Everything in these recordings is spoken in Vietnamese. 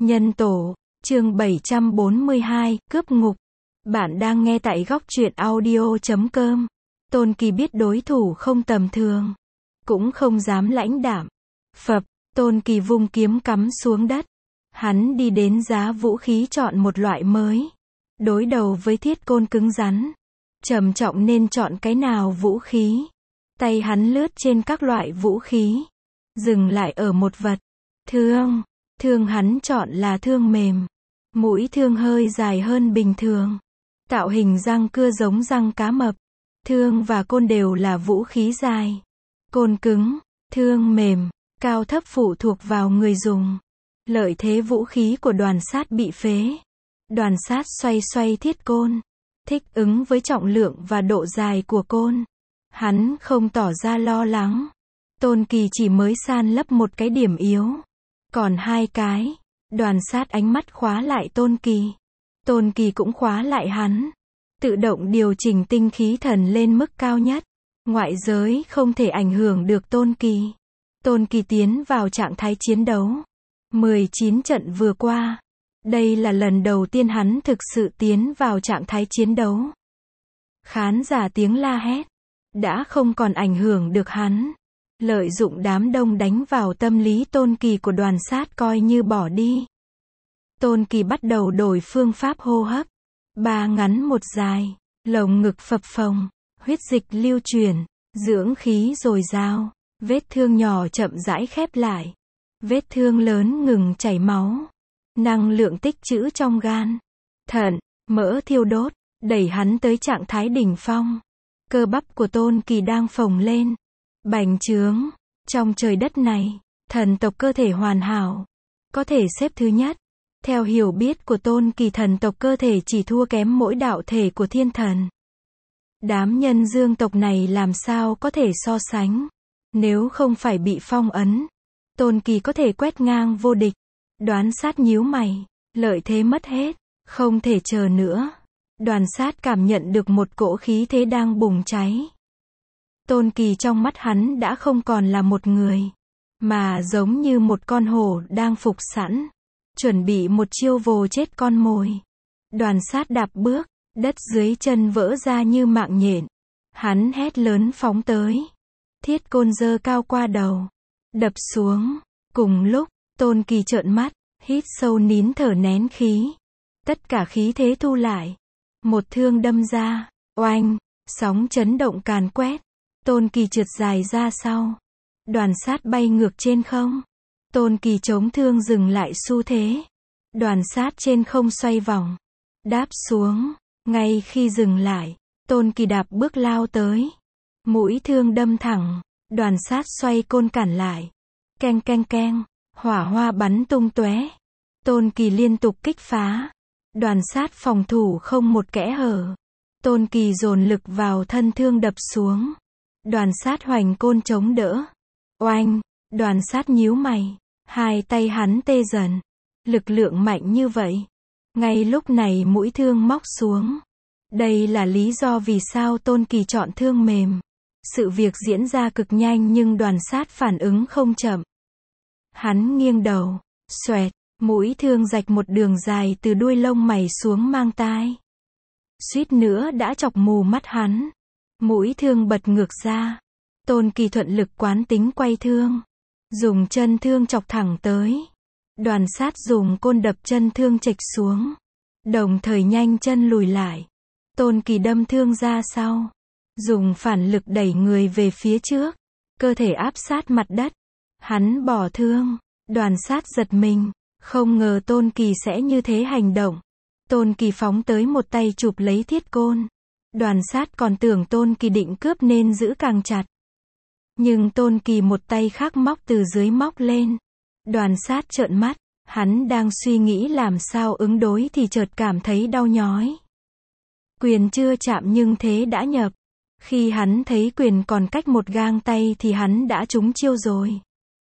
Nhân tổ, chương 742, cướp ngục. Bạn đang nghe tại góc truyện audio.com. Tôn Kỳ biết đối thủ không tầm thường, cũng không dám lãnh đạm. Phập, Tôn Kỳ vung kiếm cắm xuống đất. Hắn đi đến giá vũ khí chọn một loại mới. Đối đầu với thiết côn cứng rắn, trầm trọng nên chọn cái nào vũ khí. Tay hắn lướt trên các loại vũ khí, dừng lại ở một vật. Thương hắn chọn là thương mềm. Mũi thương hơi dài hơn bình thường. Tạo hình răng cưa giống răng cá mập. Thương và côn đều là vũ khí dài. Côn cứng, thương mềm, cao thấp phụ thuộc vào người dùng. Lợi thế vũ khí của Đoàn Sát bị phế. Đoàn Sát xoay thiết côn, thích ứng với trọng lượng và độ dài của côn. Hắn không tỏ ra lo lắng. Tôn Kỳ chỉ mới san lấp một cái điểm yếu, còn hai cái. Đoàn Sát ánh mắt khóa lại Tôn Kỳ. Tôn Kỳ cũng khóa lại hắn. Tự động điều chỉnh tinh khí thần lên mức cao nhất. Ngoại giới không thể ảnh hưởng được Tôn Kỳ. Tôn Kỳ tiến vào trạng thái chiến đấu. 19 trận vừa qua, đây là lần đầu tiên hắn thực sự tiến vào trạng thái chiến đấu. Khán giả tiếng la hét đã không còn ảnh hưởng được hắn. Lợi dụng đám đông đánh vào tâm lý Tôn Kỳ của Đoàn Sát coi như bỏ đi. Tôn Kỳ bắt đầu đổi phương pháp hô hấp. 3 ngắn 1 dài, lồng ngực phập phồng, huyết dịch lưu chuyển, dưỡng khí dồi dào, vết thương nhỏ chậm rãi khép lại, vết thương lớn ngừng chảy máu, năng lượng tích trữ trong gan, thận, mỡ thiêu đốt, đẩy hắn tới trạng thái đỉnh phong. Cơ bắp của Tôn Kỳ đang phồng lên, bành trướng. Trong trời đất này, thần tộc cơ thể hoàn hảo, có thể xếp thứ nhất. Theo hiểu biết của Tôn Kỳ, thần tộc cơ thể chỉ thua kém mỗi đạo thể của thiên thần. Đám nhân dương tộc này làm sao có thể so sánh. Nếu không phải bị phong ấn, Tôn Kỳ có thể quét ngang vô địch. Đoàn Sát nhíu mày, lợi thế mất hết, không thể chờ nữa. Đoàn Sát cảm nhận được một cỗ khí thế đang bùng cháy. Tôn Kỳ trong mắt hắn đã không còn là một người, mà giống như một con hổ đang phục sẵn, chuẩn bị một chiêu vồ chết con mồi. Đoàn Sát đạp bước, đất dưới chân vỡ ra như mạng nhện. Hắn hét lớn phóng tới. Thiết côn giơ cao qua đầu, đập xuống. Cùng lúc, Tôn Kỳ trợn mắt, hít sâu nín thở nén khí. Tất cả khí thế thu lại. Một thương đâm ra, oanh, sóng chấn động càn quét. Tôn Kỳ trượt dài ra sau. Đoàn Sát bay ngược trên không. Tôn Kỳ chống thương dừng lại xu thế. Đoàn Sát trên không xoay vòng, đáp xuống. Ngay khi dừng lại, Tôn Kỳ đạp bước lao tới. Mũi thương đâm thẳng. Đoàn Sát xoay côn cản lại. Keng keng keng, hỏa hoa bắn tung tóe. Tôn Kỳ liên tục kích phá. Đoàn Sát phòng thủ không một kẽ hở. Tôn Kỳ dồn lực vào thân thương đập xuống. Đoàn Sát hoành côn chống đỡ. Oanh, Đoàn Sát nhíu mày. Hai tay hắn tê dần. Lực lượng mạnh như vậy. Ngay lúc này mũi thương móc xuống. Đây là lý do vì sao Tôn Kỳ chọn thương mềm. Sự việc diễn ra cực nhanh nhưng Đoàn Sát phản ứng không chậm. Hắn nghiêng đầu, xoẹt, mũi thương rạch một đường dài từ đuôi lông mày xuống mang tai. Suýt nữa đã chọc mù mắt hắn. Mũi thương bật ngược ra. Tôn Kỳ thuận lực quán tính quay thương, dùng chân thương chọc thẳng tới. Đoàn Sát dùng côn đập chân thương chệch xuống, đồng thời nhanh chân lùi lại. Tôn Kỳ đâm thương ra sau, dùng phản lực đẩy người về phía trước, cơ thể áp sát mặt đất. Hắn bỏ thương. Đoàn Sát giật mình, không ngờ Tôn Kỳ sẽ như thế hành động. Tôn Kỳ phóng tới một tay chụp lấy thiết côn. Đoàn Sát còn tưởng Tôn Kỳ định cướp nên giữ càng chặt. Nhưng Tôn Kỳ một tay khác móc từ dưới móc lên. Đoàn Sát trợn mắt, hắn đang suy nghĩ làm sao ứng đối thì chợt cảm thấy đau nhói. Quyền chưa chạm nhưng thế đã nhập. Khi hắn thấy quyền còn cách một gang tay thì hắn đã trúng chiêu rồi.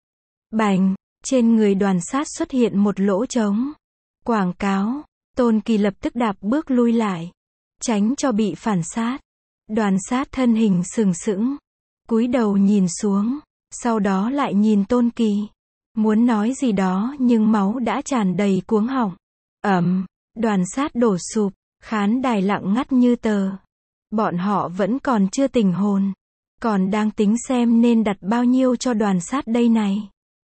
Bành, trên người Đoàn Sát xuất hiện một lỗ trống. Quảng cáo. Tôn Kỳ lập tức đạp bước lui lại, tránh cho bị phản sát. Đoàn Sát thân hình sừng sững, cúi đầu nhìn xuống, sau đó lại nhìn Tôn Kỳ. Muốn nói gì đó nhưng máu đã tràn đầy cuống họng. Đoàn sát đổ sụp, khán đài lặng ngắt như tờ. Bọn họ vẫn còn chưa tỉnh hồn. Còn đang tính xem nên đặt bao nhiêu cho đoàn sát đây này.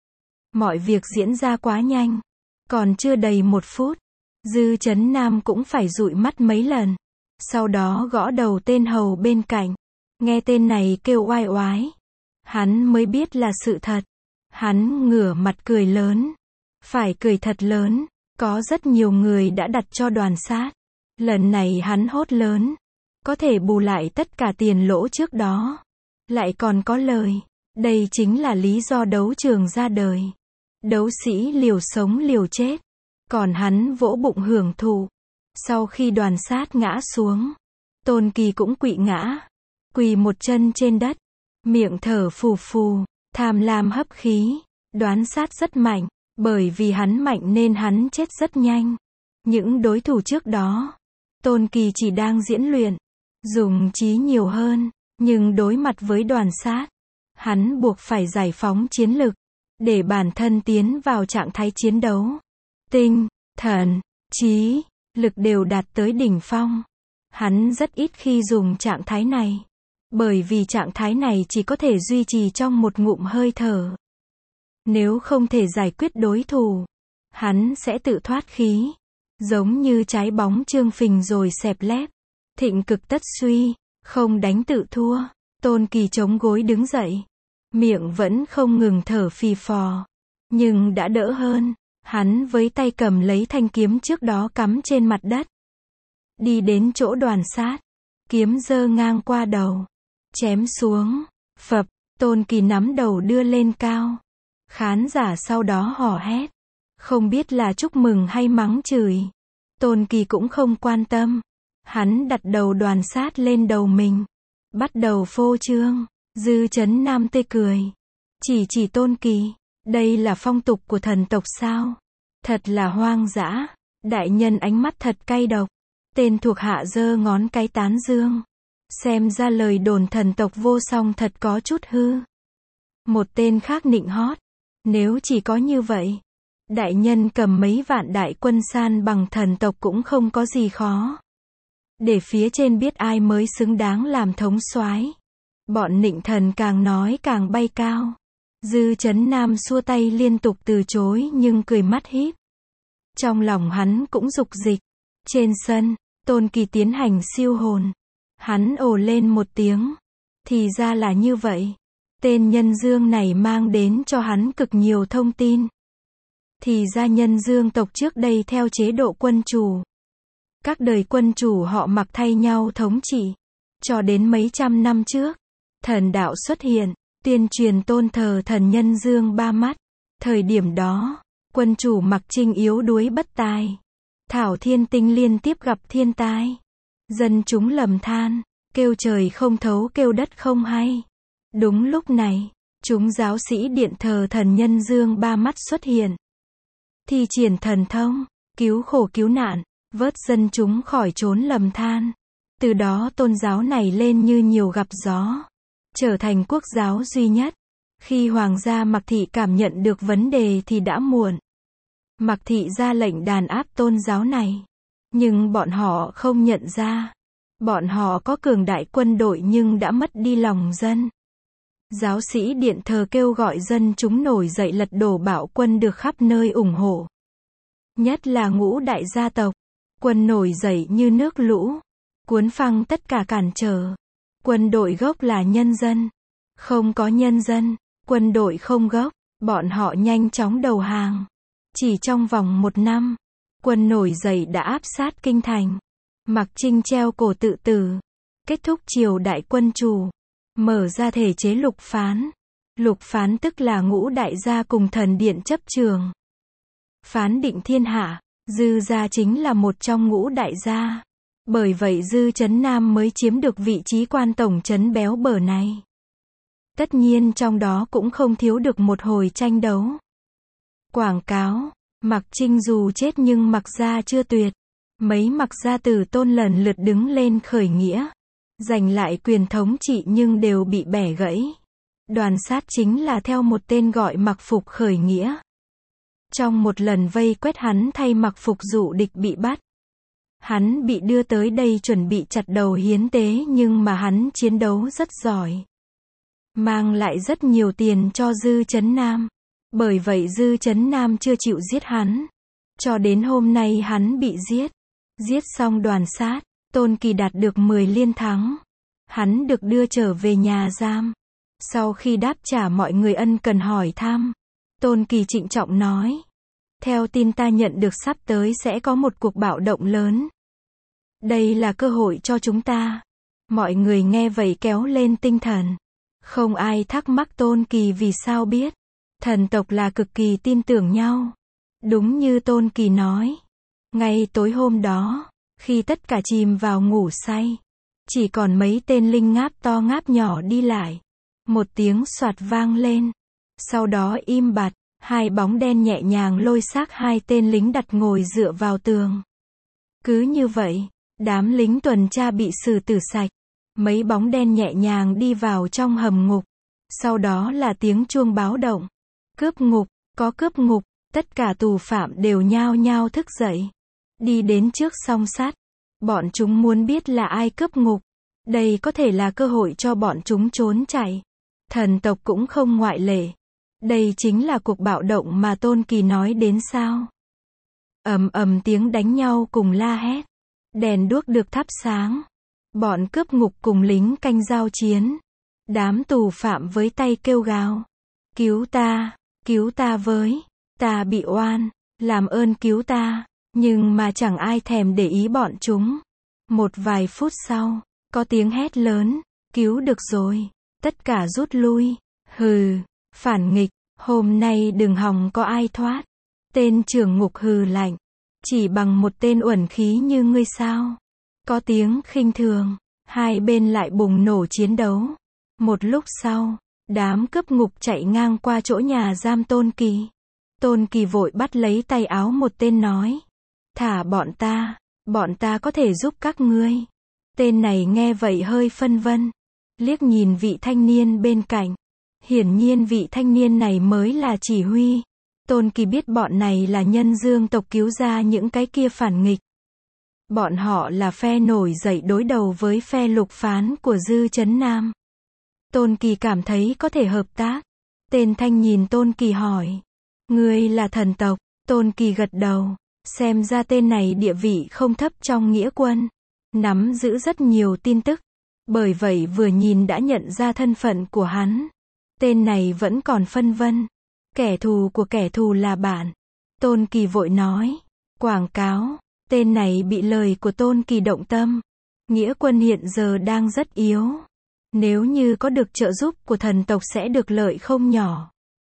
Mọi việc diễn ra quá nhanh. Còn chưa đầy 1 phút. Dư Chấn Nam cũng phải dụi mắt mấy lần. Sau đó gõ đầu tên hầu bên cạnh. Nghe tên này kêu oai oái. Hắn mới biết là sự thật. Hắn ngửa mặt cười lớn. Phải cười thật lớn. Có rất nhiều người đã đặt cho đoàn sát. Lần này hắn hốt lớn. Có thể bù lại tất cả tiền lỗ trước đó. Lại còn có lời. Đây chính là lý do đấu trường ra đời. Đấu sĩ liều sống liều chết. Còn hắn vỗ bụng hưởng thụ. Sau khi đoàn sát ngã xuống, Tôn Kỳ cũng quỵ ngã. Quỳ một chân trên đất. Miệng thở phù phù. Tham lam hấp khí. Đoán sát rất mạnh. Bởi vì hắn mạnh nên hắn chết rất nhanh. Những đối thủ trước đó, Tôn Kỳ chỉ đang diễn luyện. Dùng trí nhiều hơn. Nhưng đối mặt với đoàn sát, hắn buộc phải giải phóng chiến lực. Để bản thân tiến vào trạng thái chiến đấu. Tinh, thần, trí, lực đều đạt tới đỉnh phong. Hắn rất ít khi dùng trạng thái này. Bởi vì trạng thái này chỉ có thể duy trì trong một ngụm hơi thở. Nếu không thể giải quyết đối thủ, hắn sẽ tự thoát khí. Giống như trái bóng trương phình rồi xẹp lép. Thịnh cực tất suy, không đánh tự thua. Tôn Kỳ chống gối đứng dậy. Miệng vẫn không ngừng thở phì phò. Nhưng đã đỡ hơn. Hắn với tay cầm lấy thanh kiếm trước đó cắm trên mặt đất. Đi đến chỗ đoàn sát. Kiếm giơ ngang qua đầu. Chém xuống. Phập, Tôn Kỳ nắm đầu đưa lên cao. Khán giả sau đó hò hét. Không biết là chúc mừng hay mắng chửi. Tôn Kỳ cũng không quan tâm. Hắn đặt đầu đoàn sát lên đầu mình. Bắt đầu phô trương. Dư Chấn Nam tươi cười. Chỉ Tôn Kỳ. Đây là phong tục của thần tộc sao? Thật là hoang dã. Đại nhân ánh mắt thật cay độc. Tên thuộc hạ giơ ngón cái tán dương. Xem ra lời đồn thần tộc vô song thật có chút hư. Một tên khác nịnh hót. Nếu chỉ có như vậy, đại nhân cầm mấy vạn đại quân san bằng thần tộc cũng không có gì khó. Để phía trên biết ai mới xứng đáng làm thống soái. Bọn nịnh thần càng nói càng bay cao. Dư Chấn Nam xua tay liên tục từ chối nhưng cười mắt híp. Trong lòng hắn cũng dục dịch. Trên sân, Tôn Kỳ tiến hành siêu hồn. Hắn ồ lên một tiếng. Thì ra là như vậy. Tên Nhân Dương này mang đến cho hắn cực nhiều thông tin. Thì ra Nhân Dương tộc trước đây theo chế độ quân chủ. Các đời quân chủ họ mặc thay nhau thống trị. Cho đến mấy trăm năm trước, thần đạo xuất hiện, tuyên truyền tôn thờ thần Nhân Dương ba mắt. Thời điểm đó, quân chủ Mặc Trinh yếu đuối bất tài. Thảo Thiên Tinh liên tiếp gặp thiên tai. Dân chúng lầm than, kêu trời không thấu kêu đất không hay. Đúng lúc này, chúng giáo sĩ điện thờ thần Nhân Dương ba mắt xuất hiện. Thi triển thần thông, cứu khổ cứu nạn, vớt dân chúng khỏi chốn lầm than. Từ đó tôn giáo này lên như nhiều gặp gió. Trở thành quốc giáo duy nhất. Khi hoàng gia Mạc Thị cảm nhận được vấn đề thì đã muộn. Mạc Thị ra lệnh đàn áp tôn giáo này. Nhưng bọn họ không nhận ra. Bọn họ có cường đại quân đội nhưng đã mất đi lòng dân. Giáo sĩ điện thờ kêu gọi dân chúng nổi dậy lật đổ bạo quân được khắp nơi ủng hộ. Nhất là ngũ đại gia tộc. Quân nổi dậy như nước lũ. Cuốn phăng tất cả cản trở. Quân đội gốc là nhân dân. Không có nhân dân, quân đội không gốc. Bọn họ nhanh chóng đầu hàng. Chỉ trong vòng 1 năm, quân nổi dậy đã áp sát kinh thành. Mặc Trinh treo cổ tự tử. Kết thúc triều đại quân chủ. Mở ra thể chế lục phán. Lục phán tức là ngũ đại gia cùng thần điện chấp trường. Phán định thiên hạ. Dư gia chính là một trong ngũ đại gia. Bởi vậy Dư Chấn Nam mới chiếm được vị trí quan tổng trấn béo bở này. Tất nhiên trong đó cũng không thiếu được một hồi tranh đấu. Quảng cáo, Mặc Trinh dù chết nhưng Mặc gia chưa tuyệt. Mấy Mặc gia tử tôn lần lượt đứng lên khởi nghĩa. Giành lại quyền thống trị nhưng đều bị bẻ gãy. Đoàn sát chính là theo một tên gọi mặc phục khởi nghĩa. Trong một lần vây quét hắn thay mặc phục dụ địch bị bắt. Hắn bị đưa tới đây chuẩn bị chặt đầu hiến tế nhưng mà hắn chiến đấu rất giỏi. Mang lại rất nhiều tiền cho Dư Chấn Nam. Bởi vậy Dư Chấn Nam chưa chịu giết hắn. Cho đến hôm nay hắn bị giết. Giết xong đoàn sát, Tôn Kỳ đạt được 10 liên thắng. Hắn được đưa trở về nhà giam. Sau khi đáp trả mọi người ân cần hỏi thăm, Tôn Kỳ trịnh trọng nói. Theo tin ta nhận được sắp tới sẽ có một cuộc bạo động lớn. Đây là cơ hội cho chúng ta. Mọi người nghe vậy kéo lên tinh thần. Không ai thắc mắc Tôn Kỳ vì sao biết. Thần tộc là cực kỳ tin tưởng nhau. Đúng như Tôn Kỳ nói. Ngay tối hôm đó, khi tất cả chìm vào ngủ say, chỉ còn mấy tên linh ngáp to ngáp nhỏ đi lại. Một tiếng xoạt vang lên. Sau đó im bặt, hai bóng đen nhẹ nhàng lôi xác hai tên lính đặt ngồi dựa vào tường. Cứ như vậy, đám lính tuần tra bị xử tử sạch. Mấy bóng đen nhẹ nhàng đi vào trong hầm ngục. Sau đó là tiếng chuông báo động. Cướp ngục, có cướp ngục, tất cả tù phạm đều nhao nhao thức dậy. Đi đến trước song sắt. Bọn chúng muốn biết là ai cướp ngục. Đây có thể là cơ hội cho bọn chúng trốn chạy. Thần tộc cũng không ngoại lệ. Đây chính là cuộc bạo động mà Tôn Kỳ nói đến sao. Ầm ầm tiếng đánh nhau cùng la hét. Đèn đuốc được thắp sáng. Bọn cướp ngục cùng lính canh giao chiến. Đám tù phạm với tay kêu gào. Cứu ta với. Ta bị oan, làm ơn cứu ta. Nhưng mà chẳng ai thèm để ý bọn chúng. Một vài phút sau, có tiếng hét lớn. Cứu được rồi. Tất cả rút lui. Hừ, phản nghịch, hôm nay đừng hòng có ai thoát. Tên trưởng ngục hừ lạnh. Chỉ bằng một tên uẩn khí như ngươi sao? Có tiếng khinh thường. Hai bên lại bùng nổ chiến đấu. Một lúc sau, đám cướp ngục chạy ngang qua chỗ nhà giam Tôn Kỳ. Tôn Kỳ vội bắt lấy tay áo một tên nói. Thả bọn ta có thể giúp các ngươi. Tên này nghe vậy hơi phân vân. Liếc nhìn vị thanh niên bên cạnh. Hiển nhiên vị thanh niên này mới là chỉ huy. Tôn Kỳ biết bọn này là nhân dương tộc cứu ra những cái kia phản nghịch. Bọn họ là phe nổi dậy đối đầu với phe lục phán của Dư Chấn Nam. Tôn Kỳ cảm thấy có thể hợp tác. Tên thanh nhìn Tôn Kỳ hỏi. Ngươi là thần tộc? Tôn Kỳ gật đầu. Xem ra tên này địa vị không thấp trong nghĩa quân. Nắm giữ rất nhiều tin tức. Bởi vậy vừa nhìn đã nhận ra thân phận của hắn. Tên này vẫn còn phân vân. Kẻ thù của kẻ thù là bạn. Tôn Kỳ vội nói. Quảng cáo. Tên này bị lời của Tôn Kỳ động tâm. Nghĩa quân hiện giờ đang rất yếu. Nếu như có được trợ giúp của thần tộc sẽ được lợi không nhỏ.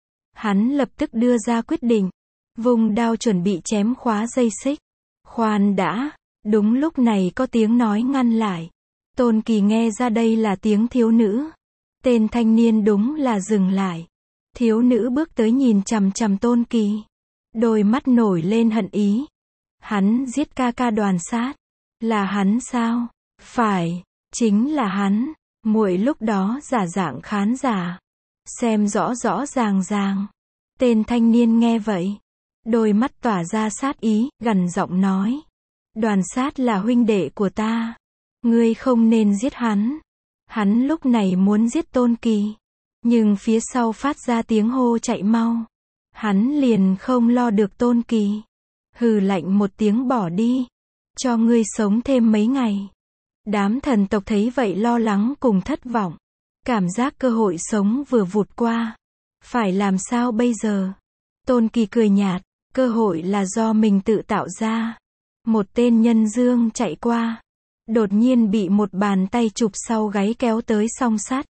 Hắn lập tức đưa ra quyết định. Vung đao chuẩn bị chém khóa dây xích. Khoan đã. Đúng lúc này có tiếng nói ngăn lại. Tôn Kỳ nghe ra đây là tiếng thiếu nữ. Tên thanh niên đúng là dừng lại. Thiếu nữ bước tới nhìn chằm chằm Tôn Kỳ. Đôi mắt nổi lên hận ý. Hắn giết ca ca đoàn sát. Là hắn sao? Phải, chính là hắn. Muội lúc đó giả dạng khán giả. Xem rõ rõ ràng ràng. Tên thanh niên nghe vậy. Đôi mắt tỏa ra sát ý, gằn giọng nói. Đoàn sát là huynh đệ của ta. Ngươi không nên giết hắn. Hắn lúc này muốn giết Tôn Kỳ. Nhưng phía sau phát ra tiếng hô chạy mau. Hắn liền không lo được Tôn Kỳ. Hừ lạnh một tiếng bỏ đi. Cho ngươi sống thêm mấy ngày. Đám thần tộc thấy vậy lo lắng cùng thất vọng. Cảm giác cơ hội sống vừa vụt qua. Phải làm sao bây giờ? Tôn Kỳ cười nhạt. Cơ hội là do mình tự tạo ra. Một tên nhân dương chạy qua. Đột nhiên bị một bàn tay chụp sau gáy kéo tới song sắt.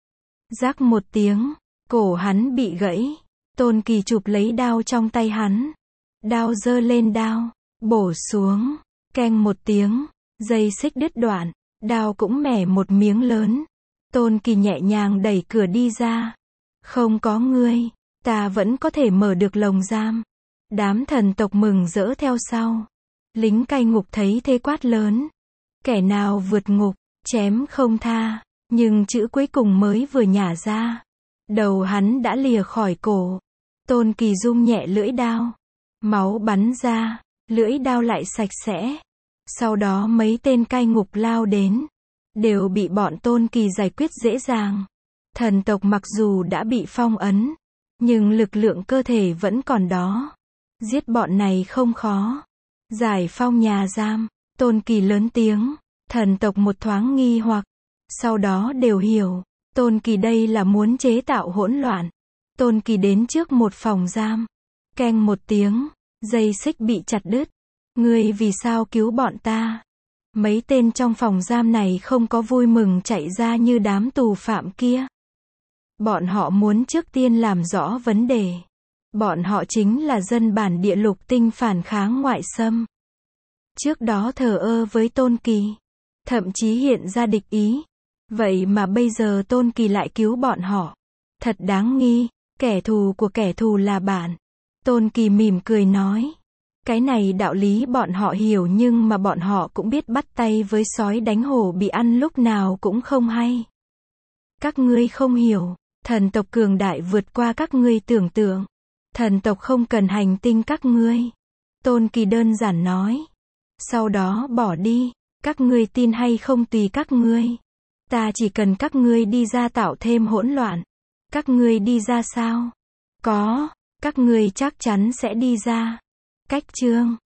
Rắc một tiếng. Cổ hắn bị gãy. Tôn Kỳ chụp lấy đao trong tay hắn. Đao giơ lên đao. Bổ xuống. Keng một tiếng. Dây xích đứt đoạn. Đao cũng mẻ một miếng lớn. Tôn Kỳ nhẹ nhàng đẩy cửa đi ra. Không có ngươi. Ta vẫn có thể mở được lồng giam. Đám thần tộc mừng rỡ theo sau. Lính cai ngục thấy thế quát lớn. Kẻ nào vượt ngục, chém không tha. Nhưng chữ cuối cùng mới vừa nhả ra. Đầu hắn đã lìa khỏi cổ. Tôn Kỳ rung nhẹ lưỡi đao. Máu bắn ra, lưỡi đao lại sạch sẽ. Sau đó mấy tên cai ngục lao đến. Đều bị bọn Tôn Kỳ giải quyết dễ dàng. Thần tộc mặc dù đã bị phong ấn, nhưng lực lượng cơ thể vẫn còn đó. Giết bọn này không khó. Giải phong nhà giam. Tôn Kỳ lớn tiếng. Thần tộc một thoáng nghi hoặc. Sau đó đều hiểu. Tôn Kỳ đây là muốn chế tạo hỗn loạn. Tôn Kỳ đến trước một phòng giam. Keng một tiếng. Dây xích bị chặt đứt. Ngươi vì sao cứu bọn ta? Mấy tên trong phòng giam này không có vui mừng chạy ra như đám tù phạm kia. Bọn họ muốn trước tiên làm rõ vấn đề. Bọn họ chính là dân bản địa lục tinh phản kháng ngoại xâm. Trước đó thờ ơ với Tôn Kỳ. Thậm chí hiện ra địch ý. Vậy mà bây giờ Tôn Kỳ lại cứu bọn họ. Thật đáng nghi. Kẻ thù của kẻ thù là bạn. Tôn Kỳ mỉm cười nói. Cái này đạo lý bọn họ hiểu nhưng mà bọn họ cũng biết bắt tay với sói đánh hổ bị ăn lúc nào cũng không hay. Các ngươi không hiểu. Thần tộc cường đại vượt qua các ngươi tưởng tượng. Thần tộc không cần hành tinh các ngươi. Tôn Kỳ đơn giản nói. Sau đó bỏ đi. Các ngươi tin hay không tùy các ngươi. Ta chỉ cần các ngươi đi ra tạo thêm hỗn loạn. Các ngươi đi ra sao? Có. Các ngươi chắc chắn sẽ đi ra. Cách chương